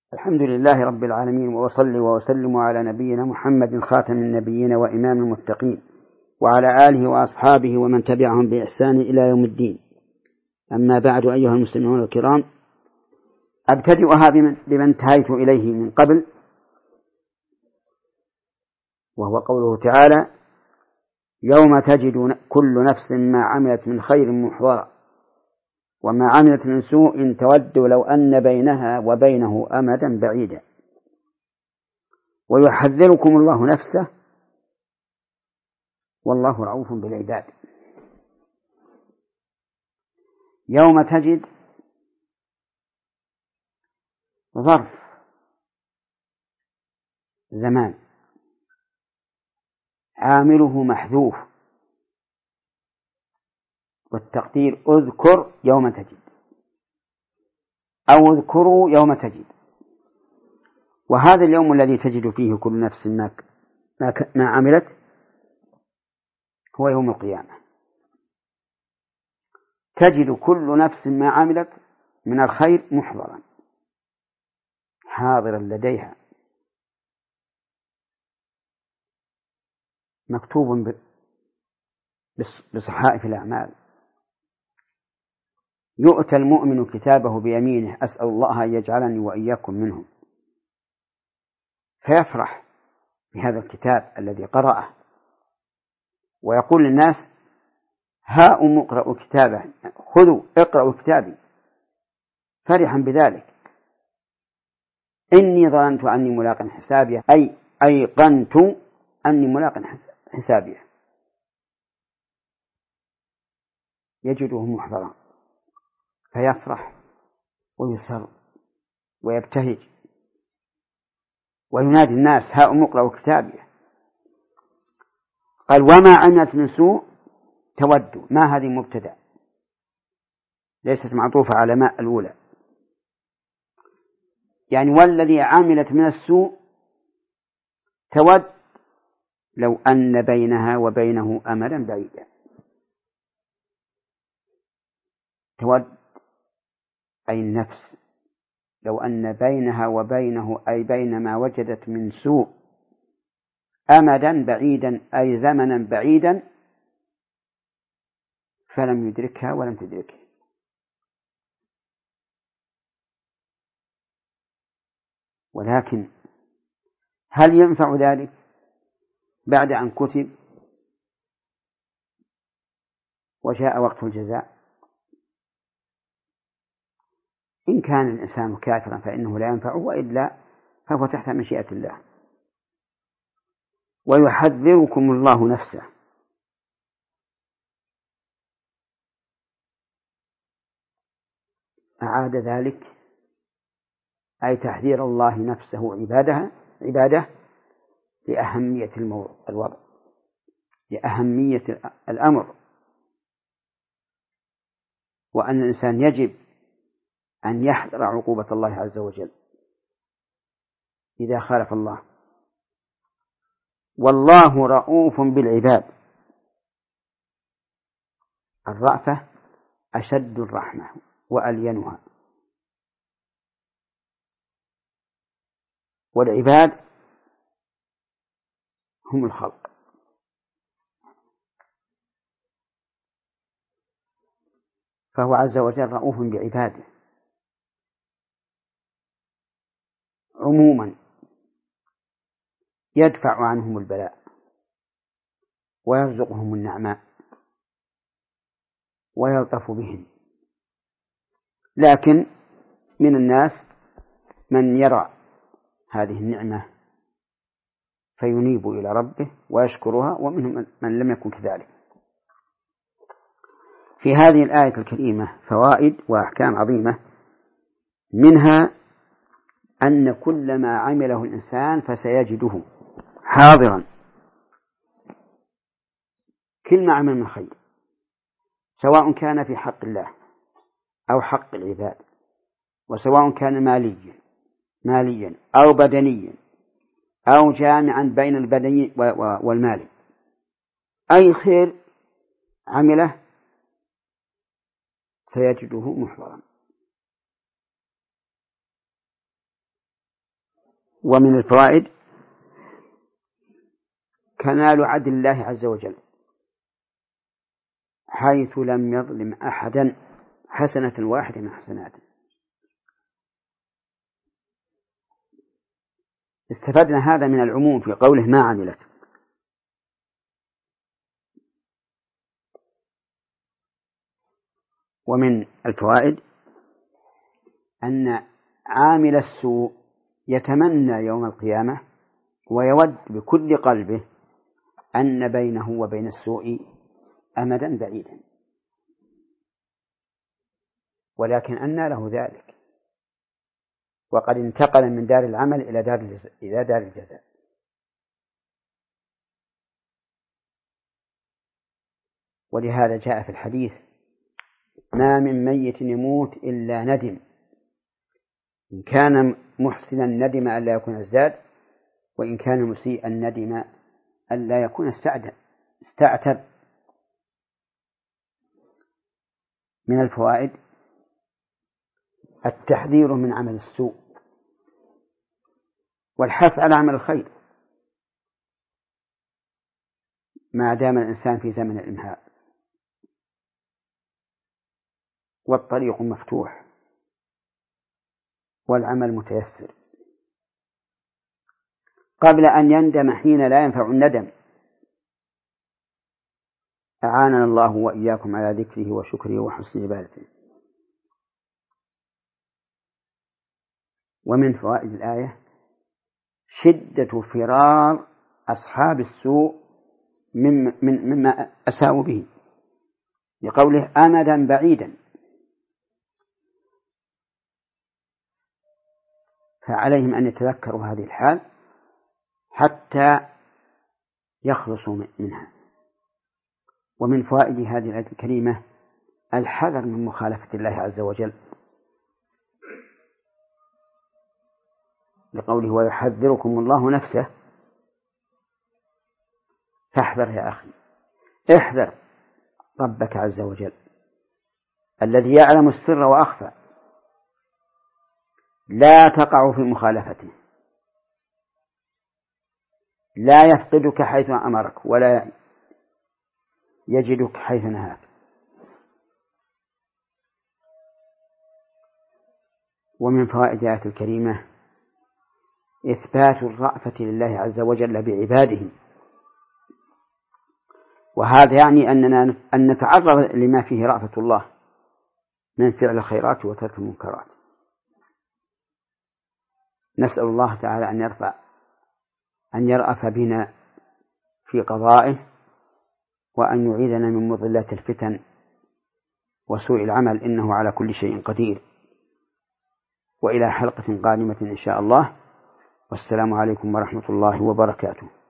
الحمد لله رب العالمين، وأصلي وأسلم على نبينا محمد خاتم النبيين وإمام المتقين، وعلى آله وأصحابه ومن تبعهم بإحسان إلى يوم الدين. أما بعد، أيها المسلمون الكرام، أبتدئها بما انتهيت إليه من قبل، وهو قوله تعالى: يوم تجد كل نفس ما عملت من خير محضرا وما عملت من سوء تود لو أن بينها وبينه أمدا بعيدا ويحذركم الله نفسه والله رؤوف بالعباد. يوم تجد ظرف زمان عامله محذوف، والتقدير اذكر يوم تجد أو اذكروا يوم تجد. وهذا اليوم الذي تجد فيه كل نفس ما عملت هو يوم القيامة. تجد كل نفس ما عملت من الخير محضرا حاضرا لديها، مكتوب بصحائف الأعمال. يؤتى المؤمن كتابه بيمينه، أسأل الله أن يجعلني وإياكم منهم، فيفرح بهذا الكتاب الذي قرأه ويقول للناس: هاؤم اقرأوا كتابه، خذوا اقرأوا كتابي، فرحا بذلك. إني ظننت أني ملاق حسابي، أي أيقنت أني ملاق حسابي. يجده محضرا فيفرح ويسر ويبتهج وينادي الناس: هاؤم اقرأوا كتابي. قال: وما عملت من سوء تود. ما هذه مبتدأ ليست معطوفة على ما الأولى، يعني والذي عملت من السوء تود لو أن بينها وبينه أمدا بعيدا. تود أي النفس لو أن بينها وبينه، أي بين ما وجدت من سوء، أمدا بعيدا أي زمنا بعيدا، فلم يدركها ولم تدركه. ولكن هل ينفع ذلك بعد أن كتب وجاء وقت الجزاء؟ إن كان الإنسان كافرا فإنه لا ينفعه، وإلا فهو تحت مشيئة الله. ويحذركم الله نفسه. أعاد ذلك أي تحذير الله نفسه عباده لأهمية الوضع، لأهمية الأمر، وأن الإنسان يجب أن يحذر عقوبة الله عز وجل إذا خالف الله. والله رؤوف بالعباد. الرأفة أشد الرحمة وألينها، والعباد هم الخلق. فهو عز وجل رؤوف بعباده عموما، يدفع عنهم البلاء ويرزقهم النعماء ويلطف بهم. لكن من الناس من يرى هذه النعمة فينيب إلى ربه ويشكرها، ومنهم من لم يكن كذلك. في هذه الآية الكريمة فوائد وأحكام عظيمة، منها أن كل ما عمله الإنسان فسيجده حاضرا، كل ما عمل من خير، سواء كان في حق الله أو حق العباد، وسواء كان ماليا أو بدنيا أو جامعا بين البدني والمال، أي خير عمله سيجده محضرا. ومن الفوائد كمال عدل الله عز وجل، حيث لم يظلم أحدا حسنة واحدة من حسناته. استفدنا هذا من العموم في قوله ما عملت. ومن الفوائد أن عامل السوء يتمنى يوم القيامة ويود بكل قلبه أن بينه وبين السوء أمدا بعيدا، ولكن أنى له ذلك وقد انتقل من دار العمل إلى دار الجزاء. ولهذا جاء في الحديث ما من ميت يموت إلا ندم، إن كان محسنا ندم ألا يكون ازداد، وإن كان مسيئا ندم ألا يكون استعتب. من الفوائد التحذير من عمل السوء والحث على عمل الخير ما دام الإنسان في زمن الإمهاء، والطريق مفتوح والعمل متيسر قبل أن يندم حين لا ينفع الندم. أعاننا الله وإياكم على ذكره وشكره وحسن عبادته. ومن فوائد الآية شدة فرار أصحاب السوء مما أساءوا به، لقوله أمدا بعيدا، فعليهم أن يتذكروا هذه الحال حتى يخلصوا منها. ومن فوائد هذه الآية الكريمة الحذر من مخالفة الله عز وجل، لقوله ويحذركم الله نفسه. فاحذر يا أخي، احذر ربك عز وجل الذي يعلم السر وأخفى، لا تقع في مخالفته، لا يفقدك حيث أمرك ولا يجدك حيث نهاك. ومن فوائد الآية الكريمة إثبات الرأفة لله عز وجل بعباده، وهذا يعني أن نتعرض لما فيه رأفة الله من فعل الخيرات وترك المنكرات. نسأل الله تعالى أن يرأف بنا في قضائه، وأن يعيذنا من مضلات الفتن وسوء العمل، إنه على كل شيء قدير. وإلى حلقة قادمة إن شاء الله، والسلام عليكم ورحمة الله وبركاته.